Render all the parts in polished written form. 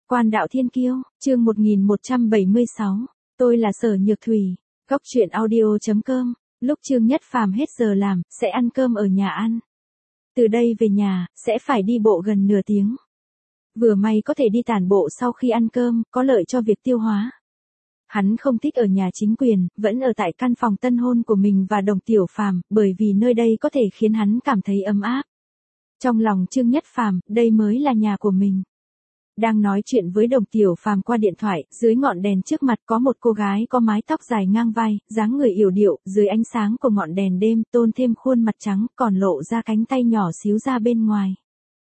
Quan đạo thiên kiêu, chương 1176. Tôi là Sở Nhược Thủy. Góc truyện audio.com. Lúc Trương Nhất Phàm hết giờ làm, sẽ ăn cơm ở nhà ăn. Từ đây về nhà, sẽ phải đi bộ gần nửa tiếng. Vừa may có thể đi tản bộ sau khi ăn cơm, có lợi cho việc tiêu hóa. Hắn không thích ở nhà chính quyền, vẫn ở tại căn phòng tân hôn của mình và Đồng Tiểu Phàm, bởi vì nơi đây có thể khiến hắn cảm thấy ấm áp. Trong lòng Trương Nhất Phàm, đây mới là nhà của mình. Đang nói chuyện với Đồng Tiểu Phàm qua điện thoại, dưới ngọn đèn trước mặt có một cô gái có mái tóc dài ngang vai, dáng người yểu điệu, dưới ánh sáng của ngọn đèn đêm, tôn thêm khuôn mặt trắng, còn lộ ra cánh tay nhỏ xíu ra bên ngoài.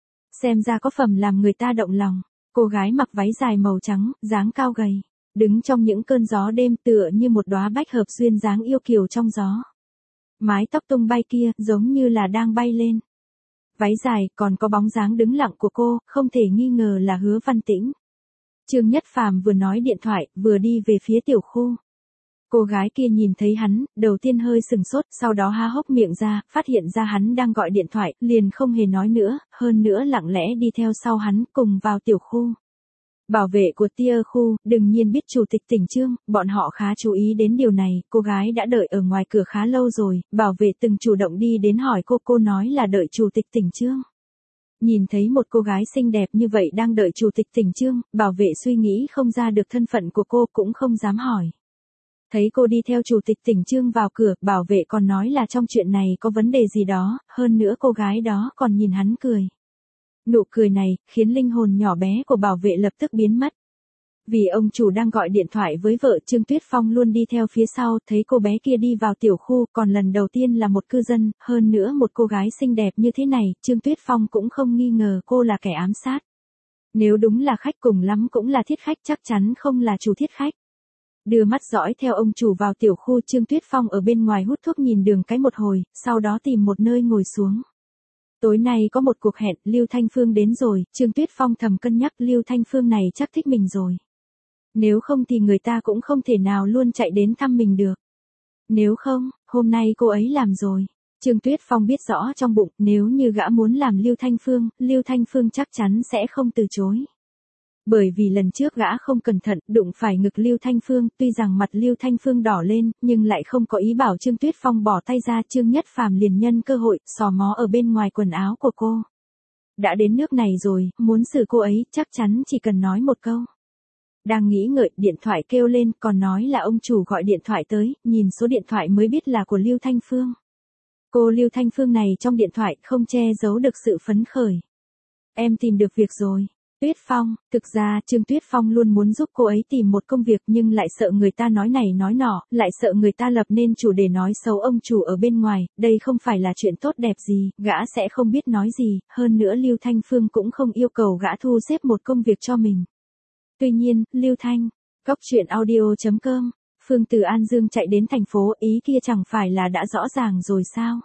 Xem ra có phẩm làm người ta động lòng. Cô gái mặc váy dài màu trắng, dáng cao gầy, đứng trong những cơn gió đêm tựa như một đóa bách hợp duyên dáng yêu kiều trong gió. Mái tóc tung bay kia, giống như là đang bay lên. Váy dài, còn có bóng dáng đứng lặng của cô, không thể nghi ngờ là Hứa Văn Tĩnh. Trương Nhất Phàm vừa nói điện thoại, vừa đi về phía tiểu khu. Cô gái kia nhìn thấy hắn, đầu tiên hơi sừng sốt, sau đó há hốc miệng ra, phát hiện ra hắn đang gọi điện thoại, liền không hề nói nữa, hơn nữa lặng lẽ đi theo sau hắn, cùng vào tiểu khu. Bảo vệ của tia khu, đương nhiên biết chủ tịch tỉnh Trương, bọn họ khá chú ý đến điều này, cô gái đã đợi ở ngoài cửa khá lâu rồi, bảo vệ từng chủ động đi đến hỏi cô nói là đợi chủ tịch tỉnh Trương. Nhìn thấy một cô gái xinh đẹp như vậy đang đợi chủ tịch tỉnh Trương, bảo vệ suy nghĩ không ra được thân phận của cô cũng không dám hỏi. Thấy cô đi theo chủ tịch tỉnh Trương vào cửa, bảo vệ còn nói là trong chuyện này có vấn đề gì đó, hơn nữa cô gái đó còn nhìn hắn cười. Nụ cười này, khiến linh hồn nhỏ bé của bảo vệ lập tức biến mất. Vì ông chủ đang gọi điện thoại với vợ, Trương Tuyết Phong luôn đi theo phía sau, thấy cô bé kia đi vào tiểu khu, còn lần đầu tiên là một cư dân, hơn nữa một cô gái xinh đẹp như thế này, Trương Tuyết Phong cũng không nghi ngờ cô là kẻ ám sát. Nếu đúng là khách cùng lắm cũng là thiết khách, chắc chắn không là chủ thiết khách. Đưa mắt dõi theo ông chủ vào tiểu khu, Trương Tuyết Phong ở bên ngoài hút thuốc nhìn đường cái một hồi, sau đó tìm một nơi ngồi xuống. Tối nay có một cuộc hẹn, Lưu Thanh Phương đến rồi, Trương Tuyết Phong thầm cân nhắc Lưu Thanh Phương này chắc thích mình rồi. Nếu không thì người ta cũng không thể nào luôn chạy đến thăm mình được. Nếu không, hôm nay cô ấy làm rồi. Trương Tuyết Phong biết rõ trong bụng, nếu như gã muốn làm Lưu Thanh Phương chắc chắn sẽ không từ chối. Bởi vì lần trước gã không cẩn thận, đụng phải ngực Lưu Thanh Phương, tuy rằng mặt Lưu Thanh Phương đỏ lên, nhưng lại không có ý bảo Trương Tuyết Phong bỏ tay ra, Trương Nhất Phàm liền nhân cơ hội, xò mó ở bên ngoài quần áo của cô. Đã đến nước này rồi, muốn xử cô ấy, chắc chắn chỉ cần nói một câu. Đang nghĩ ngợi, điện thoại kêu lên, còn nói là ông chủ gọi điện thoại tới, nhìn số điện thoại mới biết là của Lưu Thanh Phương. Cô Lưu Thanh Phương này trong điện thoại không che giấu được sự phấn khởi. Em tìm được việc rồi. Tuyết Phong, thực ra Trương Tuyết Phong luôn muốn giúp cô ấy tìm một công việc nhưng lại sợ người ta nói này nói nọ, lại sợ người ta lập nên chủ đề nói xấu ông chủ ở bên ngoài, đây không phải là chuyện tốt đẹp gì, gã sẽ không biết nói gì, hơn nữa Lưu Thanh Phương cũng không yêu cầu gã thu xếp một công việc cho mình. Tuy nhiên, Lưu Thanh, góc truyện audio.com, Phương từ An Dương chạy đến thành phố, ý kia chẳng phải là đã rõ ràng rồi sao?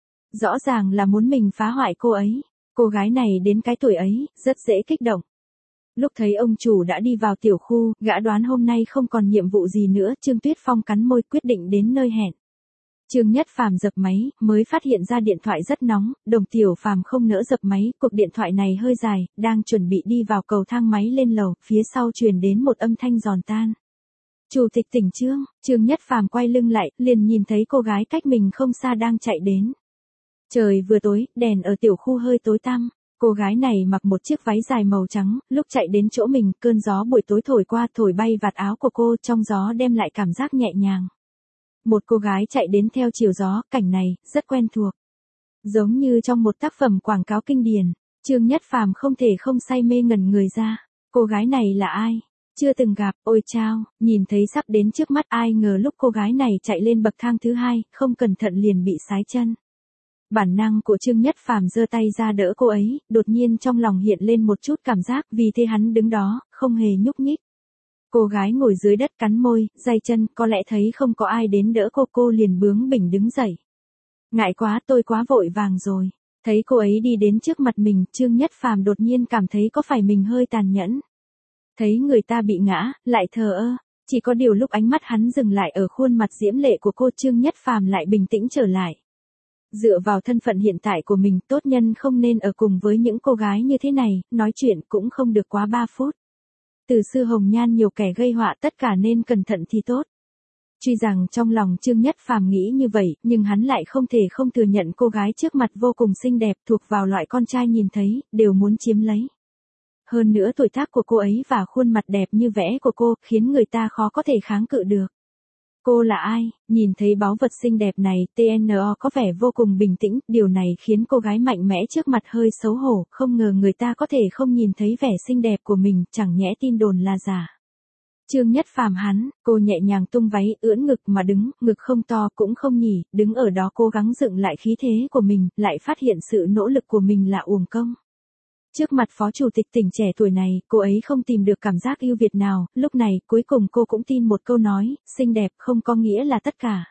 Rõ ràng là muốn mình phá hoại cô ấy. Cô gái này đến cái tuổi ấy, rất dễ kích động. Lúc thấy ông chủ đã đi vào tiểu khu, gã đoán hôm nay không còn nhiệm vụ gì nữa, Trương Tuyết Phong cắn môi quyết định đến nơi hẹn. Trương Nhất Phàm dập máy, mới phát hiện ra điện thoại rất nóng, Đồng Tiểu Phàm không nỡ dập máy, cuộc điện thoại này hơi dài, đang chuẩn bị đi vào cầu thang máy lên lầu, phía sau truyền đến một âm thanh giòn tan. Chủ tịch tỉnh Trương, Trương Nhất Phàm quay lưng lại, liền nhìn thấy cô gái cách mình không xa đang chạy đến. Trời vừa tối, đèn ở tiểu khu hơi tối tăm. Cô gái này mặc một chiếc váy dài màu trắng, lúc chạy đến chỗ mình, cơn gió buổi tối thổi qua, thổi bay vạt áo của cô, trong gió đem lại cảm giác nhẹ nhàng. Một cô gái chạy đến theo chiều gió, cảnh này, rất quen thuộc. Giống như trong một tác phẩm quảng cáo kinh điển, Trương Nhất Phàm không thể không say mê ngẩn người ra. Cô gái này là ai? Chưa từng gặp, ôi chao, nhìn thấy sắp đến trước mắt, ai ngờ lúc cô gái này chạy lên bậc thang thứ hai, không cẩn thận liền bị sái chân. Bản năng của Trương Nhất Phàm giơ tay ra đỡ cô ấy, đột nhiên trong lòng hiện lên một chút cảm giác, vì thế hắn đứng đó, không hề nhúc nhích. Cô gái ngồi dưới đất cắn môi, day chân, có lẽ thấy không có ai đến đỡ cô liền bướng bỉnh đứng dậy. Ngại quá, tôi quá vội vàng rồi. Thấy cô ấy đi đến trước mặt mình, Trương Nhất Phàm đột nhiên cảm thấy có phải mình hơi tàn nhẫn. Thấy người ta bị ngã, lại thờ ơ. Chỉ có điều lúc ánh mắt hắn dừng lại ở khuôn mặt diễm lệ của cô, Trương Nhất Phàm lại bình tĩnh trở lại. Dựa vào thân phận hiện tại của mình, tốt nhân không nên ở cùng với những cô gái như thế này, nói chuyện cũng không được quá 3 phút. Từ xưa hồng nhan nhiều kẻ gây họa, tất cả nên cẩn thận thì tốt. Tuy rằng trong lòng Trương Nhất Phàm nghĩ như vậy, nhưng hắn lại không thể không thừa nhận cô gái trước mặt vô cùng xinh đẹp, thuộc vào loại con trai nhìn thấy, đều muốn chiếm lấy. Hơn nữa tuổi tác của cô ấy và khuôn mặt đẹp như vẽ của cô, khiến người ta khó có thể kháng cự được. Cô là ai? Nhìn thấy báu vật xinh đẹp này, TNO có vẻ vô cùng bình tĩnh, điều này khiến cô gái mạnh mẽ trước mặt hơi xấu hổ, không ngờ người ta có thể không nhìn thấy vẻ xinh đẹp của mình, chẳng nhẽ tin đồn là giả. Trương Nhất Phàm hắn, cô nhẹ nhàng tung váy, ưỡn ngực mà đứng, ngực không to cũng không nhỉ, đứng ở đó cố gắng dựng lại khí thế của mình, lại phát hiện sự nỗ lực của mình là uổng công. Trước mặt phó chủ tịch tỉnh trẻ tuổi này, cô ấy không tìm được cảm giác ưu việt nào, lúc này, cuối cùng cô cũng tin một câu nói, xinh đẹp không có nghĩa là tất cả.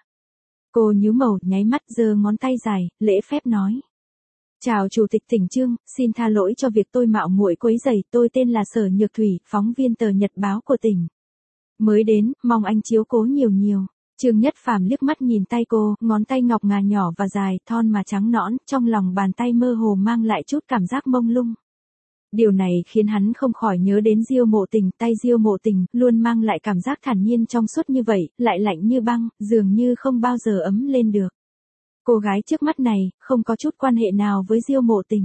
Cô nhíu mày, nháy mắt, giơ ngón tay dài, lễ phép nói. Chào chủ tịch tỉnh Trương, xin tha lỗi cho việc tôi mạo muội quấy rầy, tôi tên là Sở Nhược Thủy, phóng viên tờ Nhật báo của tỉnh. Mới đến, mong anh chiếu cố nhiều nhiều. Trương Nhất Phàm liếc mắt nhìn tay cô, ngón tay ngọc ngà nhỏ và dài, thon mà trắng nõn, trong lòng bàn tay mơ hồ mang lại chút cảm giác mông lung. Điều này khiến hắn không khỏi nhớ đến Diêu Mộ Tình, tay Diêu Mộ Tình luôn mang lại cảm giác thản nhiên trong suốt như vậy, lại lạnh như băng, dường như không bao giờ ấm lên được. Cô gái trước mắt này, không có chút quan hệ nào với Diêu Mộ Tình.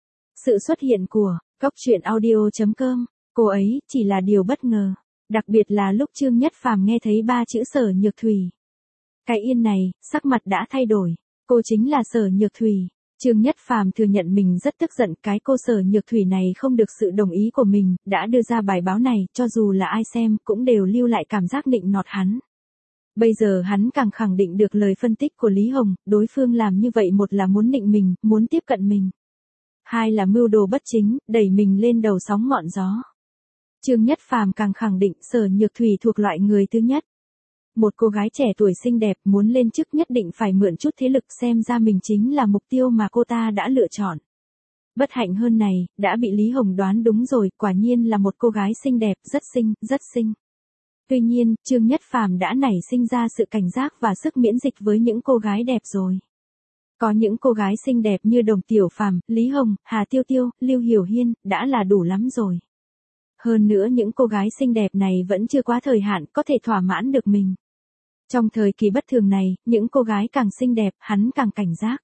Sự xuất hiện của Cốc Truyện Audio.com, cô ấy chỉ là điều bất ngờ, đặc biệt là lúc Trương Nhất Phàm nghe thấy 3 chữ Sở Nhược Thủy. Cái yên này, sắc mặt đã thay đổi, cô chính là Sở Nhược Thủy. Trương Nhất Phàm thừa nhận mình rất tức giận, cái cô Sở Nhược Thủy này không được sự đồng ý của mình, đã đưa ra bài báo này, cho dù là ai xem, cũng đều lưu lại cảm giác nịnh nọt hắn. Bây giờ hắn càng khẳng định được lời phân tích của Lý Hồng, đối phương làm như vậy một là muốn nịnh mình, muốn tiếp cận mình. Hai là mưu đồ bất chính, đẩy mình lên đầu sóng ngọn gió. Trương Nhất Phàm càng khẳng định Sở Nhược Thủy thuộc loại người thứ nhất. Một cô gái trẻ tuổi xinh đẹp muốn lên chức nhất định phải mượn chút thế lực, xem ra mình chính là mục tiêu mà cô ta đã lựa chọn. Bất hạnh hơn này, đã bị Lý Hồng đoán đúng rồi, quả nhiên là một cô gái xinh đẹp, rất xinh, rất xinh. Tuy nhiên, Trương Nhất Phàm đã nảy sinh ra sự cảnh giác và sức miễn dịch với những cô gái đẹp rồi. Có những cô gái xinh đẹp như Đồng Tiểu Phàm, Lý Hồng, Hà Tiêu Tiêu, Lưu Hiểu Hiên, đã là đủ lắm rồi. Hơn nữa những cô gái xinh đẹp này vẫn chưa quá thời hạn có thể thỏa mãn được mình. Trong thời kỳ bất thường này, những cô gái càng xinh đẹp, hắn càng cảnh giác.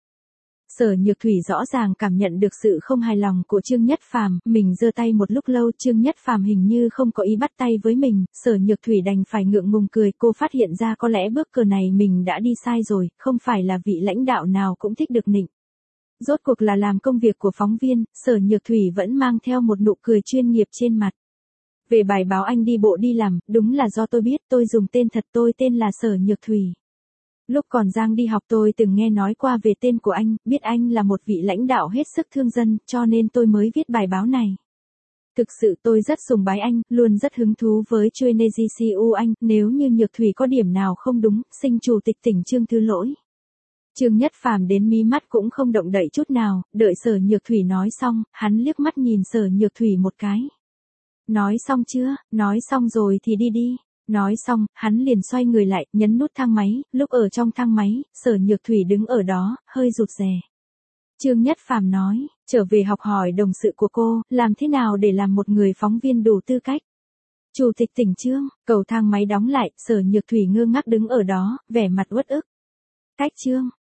Sở Nhược Thủy rõ ràng cảm nhận được sự không hài lòng của Trương Nhất Phàm, mình giơ tay một lúc lâu, Trương Nhất Phàm hình như không có ý bắt tay với mình, Sở Nhược Thủy đành phải ngượng ngùng cười, cô phát hiện ra có lẽ bước cờ này mình đã đi sai rồi, không phải là vị lãnh đạo nào cũng thích được nịnh. Rốt cuộc là làm công việc của phóng viên, Sở Nhược Thủy vẫn mang theo một nụ cười chuyên nghiệp trên mặt. Về bài báo anh đi bộ đi làm, đúng là do tôi biết, tôi dùng tên thật, tôi tên là Sở Nhược Thủy. Lúc còn Giang đi học tôi từng nghe nói qua về tên của anh, biết anh là một vị lãnh đạo hết sức thương dân, cho nên tôi mới viết bài báo này. Thực sự tôi rất sùng bái anh, luôn rất hứng thú với Chuyên anh, nếu như Nhược Thủy có điểm nào không đúng, xin chủ tịch tỉnh Trương thứ lỗi. Trương Nhất Phàm đến mí mắt cũng không động đậy chút nào, đợi Sở Nhược Thủy nói xong, hắn liếc mắt nhìn Sở Nhược Thủy một cái. Nói xong chưa? Nói xong rồi thì đi đi. Nói xong, hắn liền xoay người lại, nhấn nút thang máy, lúc ở trong thang máy, Sở Nhược Thủy đứng ở đó, hơi rụt rè. Trương Nhất Phàm nói, trở về học hỏi đồng sự của cô, làm thế nào để làm một người phóng viên đủ tư cách. Chủ tịch tỉnh Trương, cầu thang máy đóng lại, Sở Nhược Thủy ngơ ngác đứng ở đó, vẻ mặt uất ức. Cách Trương,